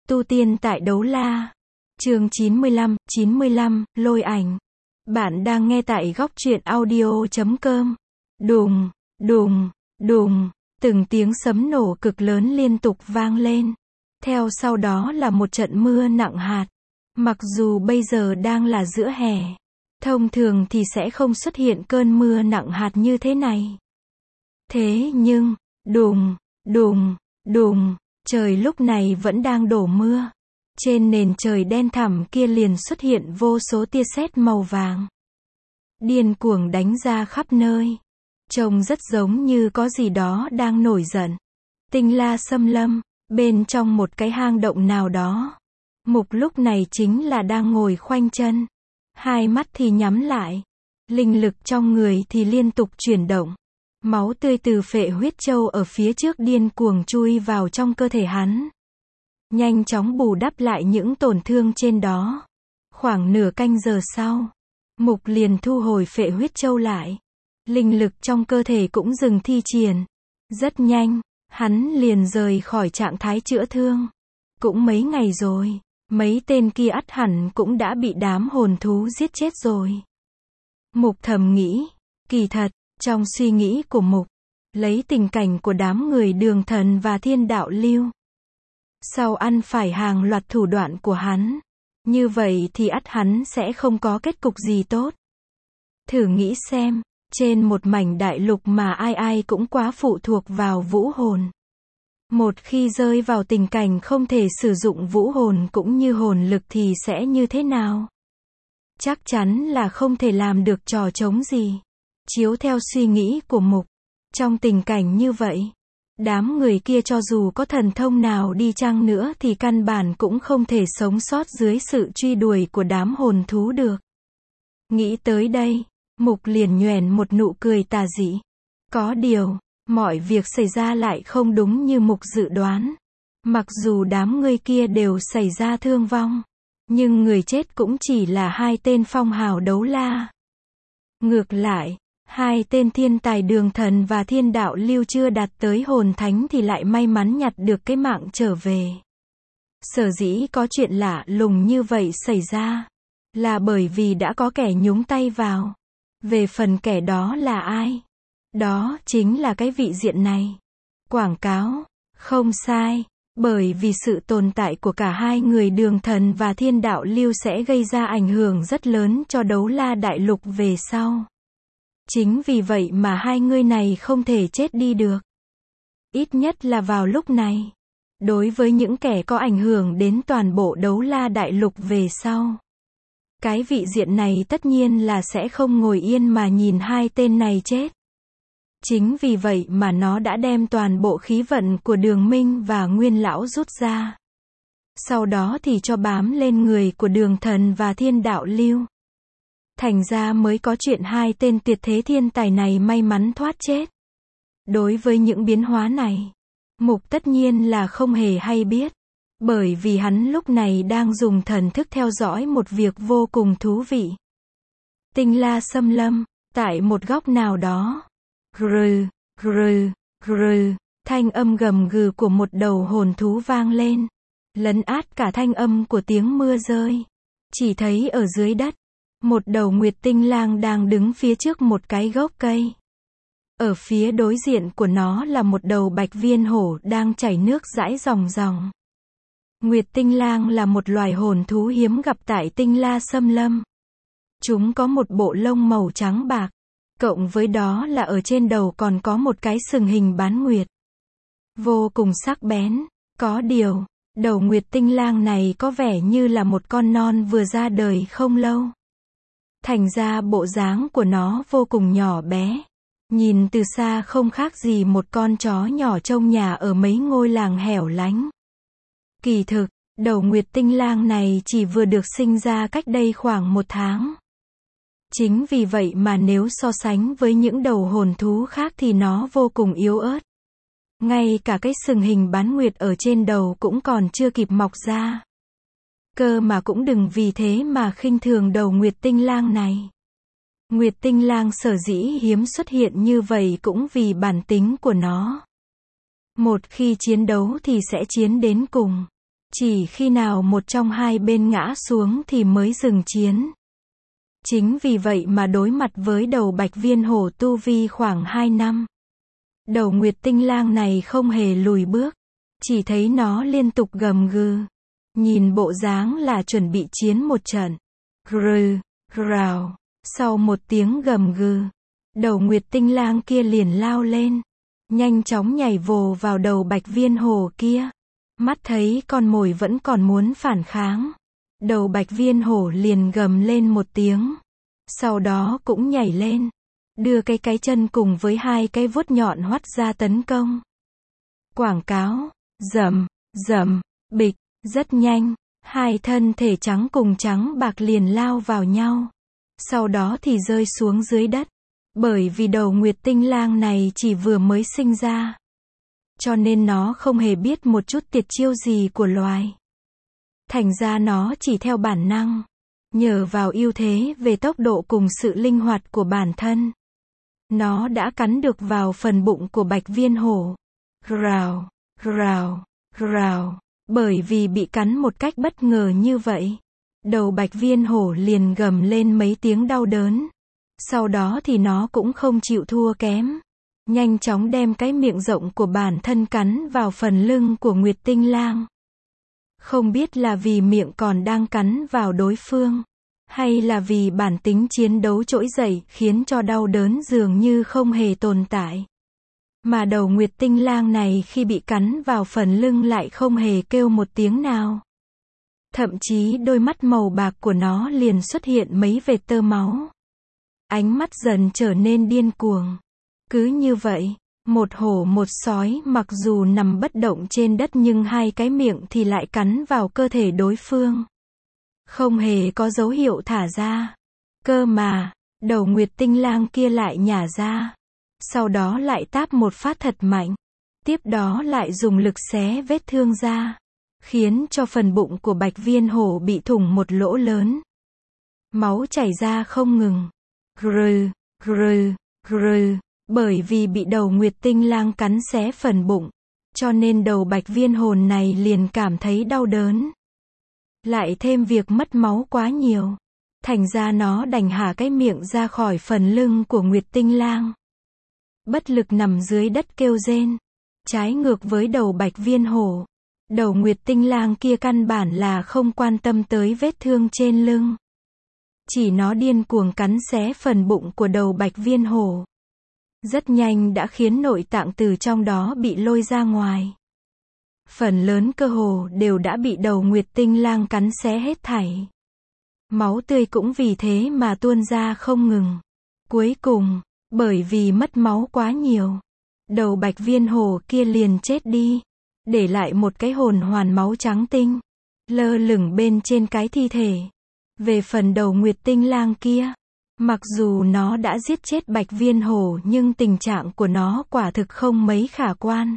Tu tiên tại đấu la. Chương 95, lôi ảnh. Bạn đang nghe tại góc truyện audio.com. Đùng, đùng, đùng, từng tiếng sấm nổ cực lớn liên tục vang lên. Theo sau đó là một trận mưa nặng hạt. Mặc dù bây giờ đang là giữa hè, thông thường thì sẽ không xuất hiện cơn mưa nặng hạt như thế này. Thế nhưng, đùng, đùng, đùng, trời lúc này vẫn đang đổ mưa. Trên nền trời đen thẳm kia liền xuất hiện vô số tia sét màu vàng. Điên cuồng đánh ra khắp nơi. Trông rất giống như có gì đó đang nổi giận. Tinh la xâm lâm, bên trong một cái hang động nào đó. Mục lúc này chính là đang ngồi khoanh chân. Hai mắt thì nhắm lại. Linh lực trong người thì liên tục chuyển động. Máu tươi từ phệ huyết châu ở phía trước điên cuồng chui vào trong cơ thể hắn. Nhanh chóng bù đắp lại những tổn thương trên đó. Khoảng nửa canh giờ sau, Mục liền thu hồi phệ huyết châu lại. Linh lực trong cơ thể cũng dừng thi triển. Rất nhanh, hắn liền rời khỏi trạng thái chữa thương. Cũng mấy ngày rồi, mấy tên kia ắt hẳn cũng đã bị đám hồn thú giết chết rồi. Mục thầm nghĩ, kỳ thật, trong suy nghĩ của Mục, lấy tình cảnh của đám người Đường Thần và Thiên Đạo Lưu, sau ăn phải hàng loạt thủ đoạn của hắn, như vậy thì ắt hắn sẽ không có kết cục gì tốt. Thử nghĩ xem, trên một mảnh đại lục mà ai ai cũng quá phụ thuộc vào vũ hồn. Một khi rơi vào tình cảnh không thể sử dụng vũ hồn cũng như hồn lực thì sẽ như thế nào? Chắc chắn là không thể làm được trò trống gì. Chiếu theo suy nghĩ của Mục, trong tình cảnh như vậy, đám người kia cho dù có thần thông nào đi chăng nữa thì căn bản cũng không thể sống sót dưới sự truy đuổi của đám hồn thú được. Nghĩ tới đây, Mục liền nhoẻn một nụ cười tà dị. Có điều, mọi việc xảy ra lại không đúng như Mục dự đoán. Mặc dù đám người kia đều xảy ra thương vong, nhưng người chết cũng chỉ là hai tên phong hào đấu la. Ngược lại, hai tên thiên tài Đường Thần và Thiên Đạo Lưu chưa đạt tới hồn thánh thì lại may mắn nhặt được cái mạng trở về. Sở dĩ có chuyện lạ lùng như vậy xảy ra, là bởi vì đã có kẻ nhúng tay vào. Về phần kẻ đó là ai? Đó chính là cái vị diện này. Quảng cáo, không sai, bởi vì sự tồn tại của cả hai người Đường Thần và Thiên Đạo Lưu sẽ gây ra ảnh hưởng rất lớn cho đấu la đại lục về sau. Chính vì vậy mà hai người này không thể chết đi được. Ít nhất là vào lúc này. Đối với những kẻ có ảnh hưởng đến toàn bộ đấu la đại lục về sau, cái vị diện này tất nhiên là sẽ không ngồi yên mà nhìn hai tên này chết. Chính vì vậy mà nó đã đem toàn bộ khí vận của Đường Minh và Nguyên Lão rút ra. Sau đó thì cho bám lên người của Đường Thần và Thiên Đạo Lưu. Thành ra mới có chuyện hai tên tuyệt thế thiên tài này may mắn thoát chết. Đối với những biến hóa này, Mục tất nhiên là không hề hay biết. Bởi vì hắn lúc này đang dùng thần thức theo dõi một việc vô cùng thú vị. Tinh la xâm lâm, tại một góc nào đó. Grừ, grừ, grừ, thanh âm gầm gừ của một đầu hồn thú vang lên. Lấn át cả thanh âm của tiếng mưa rơi. Chỉ thấy ở dưới đất, một đầu nguyệt tinh lang đang đứng phía trước một cái gốc cây. Ở phía đối diện của nó là một đầu bạch viên hổ đang chảy nước dãi ròng ròng. Nguyệt tinh lang là một loài hồn thú hiếm gặp tại tinh la xâm lâm. Chúng có một bộ lông màu trắng bạc, cộng với đó là ở trên đầu còn có một cái sừng hình bán nguyệt. Vô cùng sắc bén, có điều, đầu nguyệt tinh lang này có vẻ như là một con non vừa ra đời không lâu. Thành ra bộ dáng của nó vô cùng nhỏ bé. Nhìn từ xa không khác gì một con chó nhỏ trong nhà ở mấy ngôi làng hẻo lánh. Kỳ thực, đầu nguyệt tinh lang này chỉ vừa được sinh ra cách đây khoảng 1 tháng. Chính vì vậy mà nếu so sánh với những đầu hồn thú khác thì nó vô cùng yếu ớt. Ngay cả cái sừng hình bán nguyệt ở trên đầu cũng còn chưa kịp mọc ra. Cơ mà cũng đừng vì thế mà khinh thường đầu nguyệt tinh lang này. Nguyệt tinh lang sở dĩ hiếm xuất hiện như vậy cũng vì bản tính của nó. Một khi chiến đấu thì sẽ chiến đến cùng. Chỉ khi nào một trong hai bên ngã xuống thì mới dừng chiến. Chính vì vậy mà đối mặt với đầu Bạch Viên Hổ tu vi khoảng 2 năm. Đầu Nguyệt Tinh Lang này không hề lùi bước. Chỉ thấy nó liên tục gầm gừ. Nhìn bộ dáng là chuẩn bị chiến một trận. Rừ, rào. Sau một tiếng gầm gừ, đầu Nguyệt Tinh Lang kia liền lao lên. Nhanh chóng nhảy vồ vào đầu Bạch Viên Hổ kia. Mắt thấy con mồi vẫn còn muốn phản kháng. Đầu Bạch Viên Hổ liền gầm lên một tiếng. Sau đó cũng nhảy lên. Đưa cái chân cùng với hai cái vuốt nhọn hoắt ra tấn công. Quảng cáo. Rầm, rầm, bịch. Rất nhanh. Hai thân thể trắng cùng trắng bạc liền lao vào nhau. Sau đó thì rơi xuống dưới đất. Bởi vì đầu Nguyệt Tinh Lang này chỉ vừa mới sinh ra. Cho nên nó không hề biết một chút tuyệt chiêu gì của loài. Thành ra nó chỉ theo bản năng. Nhờ vào ưu thế về tốc độ cùng sự linh hoạt của bản thân. Nó đã cắn được vào phần bụng của Bạch Viên Hổ. Rào, rào, rào. Bởi vì bị cắn một cách bất ngờ như vậy. Đầu Bạch Viên Hổ liền gầm lên mấy tiếng đau đớn. Sau đó thì nó cũng không chịu thua kém. Nhanh chóng đem cái miệng rộng của bản thân cắn vào phần lưng của Nguyệt Tinh Lang. Không biết là vì miệng còn đang cắn vào đối phương. Hay là vì bản tính chiến đấu trỗi dậy khiến cho đau đớn dường như không hề tồn tại. Mà đầu Nguyệt Tinh Lang này khi bị cắn vào phần lưng lại không hề kêu một tiếng nào. Thậm chí đôi mắt màu bạc của nó liền xuất hiện mấy vệt tơ máu. Ánh mắt dần trở nên điên cuồng. Cứ như vậy, một hổ một sói mặc dù nằm bất động trên đất nhưng hai cái miệng thì lại cắn vào cơ thể đối phương. Không hề có dấu hiệu thả ra. Cơ mà, đầu Nguyệt Tinh Lang kia lại nhả ra. Sau đó lại táp một phát thật mạnh. Tiếp đó lại dùng lực xé vết thương ra. Khiến cho phần bụng của Bạch Viên Hổ bị thủng một lỗ lớn. Máu chảy ra không ngừng. Rừ, rừ, rừ. Bởi vì bị đầu Nguyệt Tinh Lang cắn xé phần bụng. Cho nên đầu Bạch Viên Hổ này liền cảm thấy đau đớn. Lại thêm việc mất máu quá nhiều. Thành ra nó đành hạ cái miệng ra khỏi phần lưng của Nguyệt Tinh Lang. Bất lực nằm dưới đất kêu rên. Trái ngược với đầu Bạch Viên Hổ. Đầu Nguyệt Tinh Lang kia căn bản là không quan tâm tới vết thương trên lưng. Chỉ nó điên cuồng cắn xé phần bụng của đầu Bạch Viên Hổ. Rất nhanh đã khiến nội tạng từ trong đó bị lôi ra ngoài. Phần lớn cơ hồ đều đã bị đầu Nguyệt Tinh Lang cắn xé hết thảy. Máu tươi cũng vì thế mà tuôn ra không ngừng. Cuối cùng, bởi vì mất máu quá nhiều, đầu Bạch Viên Hổ kia liền chết đi. Để lại một cái hồn hoàn máu trắng tinh. Lơ lửng bên trên cái thi thể. Về phần đầu Nguyệt Tinh Lang kia. Mặc dù nó đã giết chết Bạch Viên Hổ nhưng tình trạng của nó quả thực không mấy khả quan.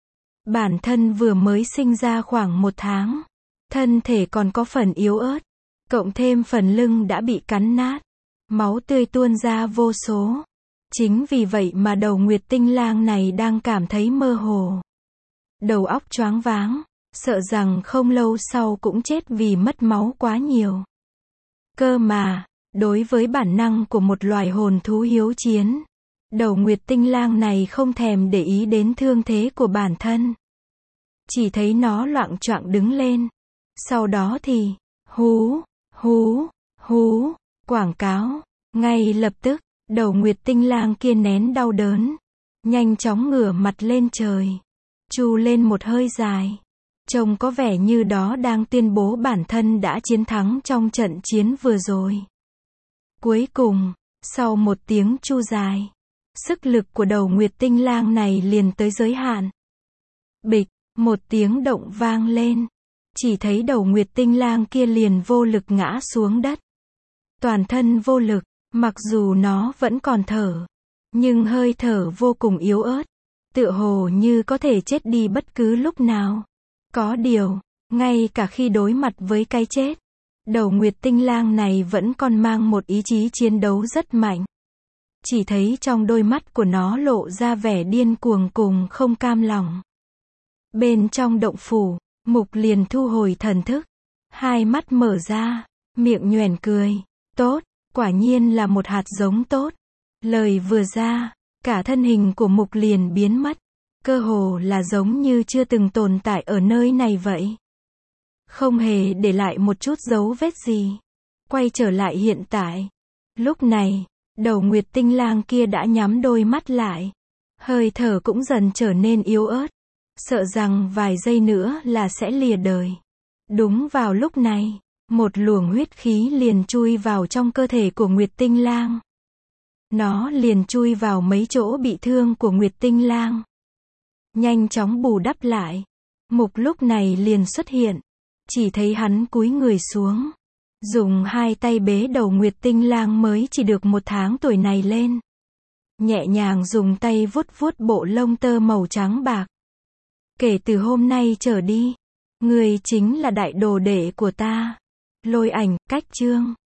Bản thân vừa mới sinh ra khoảng 1 tháng. Thân thể còn có phần yếu ớt. Cộng thêm phần lưng đã bị cắn nát. Máu tươi tuôn ra vô số. Chính vì vậy mà đầu Nguyệt Tinh Lang này đang cảm thấy mơ hồ. Đầu óc choáng váng. Sợ rằng không lâu sau cũng chết vì mất máu quá nhiều. Cơ mà, đối với bản năng của một loài hồn thú hiếu chiến, đầu Nguyệt Tinh Lang này không thèm để ý đến thương thế của bản thân. Chỉ thấy nó loạng choạng đứng lên. Sau đó thì, hú, hú, hú, quảng cáo. Ngay lập tức, đầu Nguyệt Tinh Lang kia nén đau đớn. Nhanh chóng ngửa mặt lên trời. Chu lên một hơi dài. Trông có vẻ như đó đang tuyên bố bản thân đã chiến thắng trong trận chiến vừa rồi. Cuối cùng, sau một tiếng chu dài, sức lực của đầu Nguyệt Tinh Lang này liền tới giới hạn. Bịch, một tiếng động vang lên. Chỉ thấy đầu Nguyệt Tinh Lang kia liền vô lực ngã xuống đất. Toàn thân vô lực, mặc dù nó vẫn còn thở. Nhưng hơi thở vô cùng yếu ớt. Tựa hồ như có thể chết đi bất cứ lúc nào. Có điều, ngay cả khi đối mặt với cái chết, đầu Nguyệt Tinh Lang này vẫn còn mang một ý chí chiến đấu rất mạnh. Chỉ thấy trong đôi mắt của nó lộ ra vẻ điên cuồng cùng không cam lòng. Bên trong động phủ, Mục liền thu hồi thần thức. Hai mắt mở ra, miệng nhoẻn cười. Tốt, quả nhiên là một hạt giống tốt. Lời vừa ra, cả thân hình của Mục liền biến mất. Cơ hồ là giống như chưa từng tồn tại ở nơi này vậy. Không hề để lại một chút dấu vết gì. Quay trở lại hiện tại. Lúc này, đầu Nguyệt Tinh Lang kia đã nhắm đôi mắt lại. Hơi thở cũng dần trở nên yếu ớt. Sợ rằng vài giây nữa là sẽ lìa đời. Đúng vào lúc này, một luồng huyết khí liền chui vào trong cơ thể của Nguyệt Tinh Lang. Nó liền chui vào mấy chỗ bị thương của Nguyệt Tinh Lang. Nhanh chóng bù đắp lại. Mục lúc này liền xuất hiện. Chỉ thấy hắn cúi người xuống. Dùng hai tay bế đầu Nguyệt Tinh Lang mới chỉ được 1 tháng tuổi này lên. Nhẹ nhàng dùng tay vuốt vuốt bộ lông tơ màu trắng bạc. Kể từ hôm nay trở đi, ngươi chính là đại đồ đệ của ta. Lôi Ảnh, cách chương.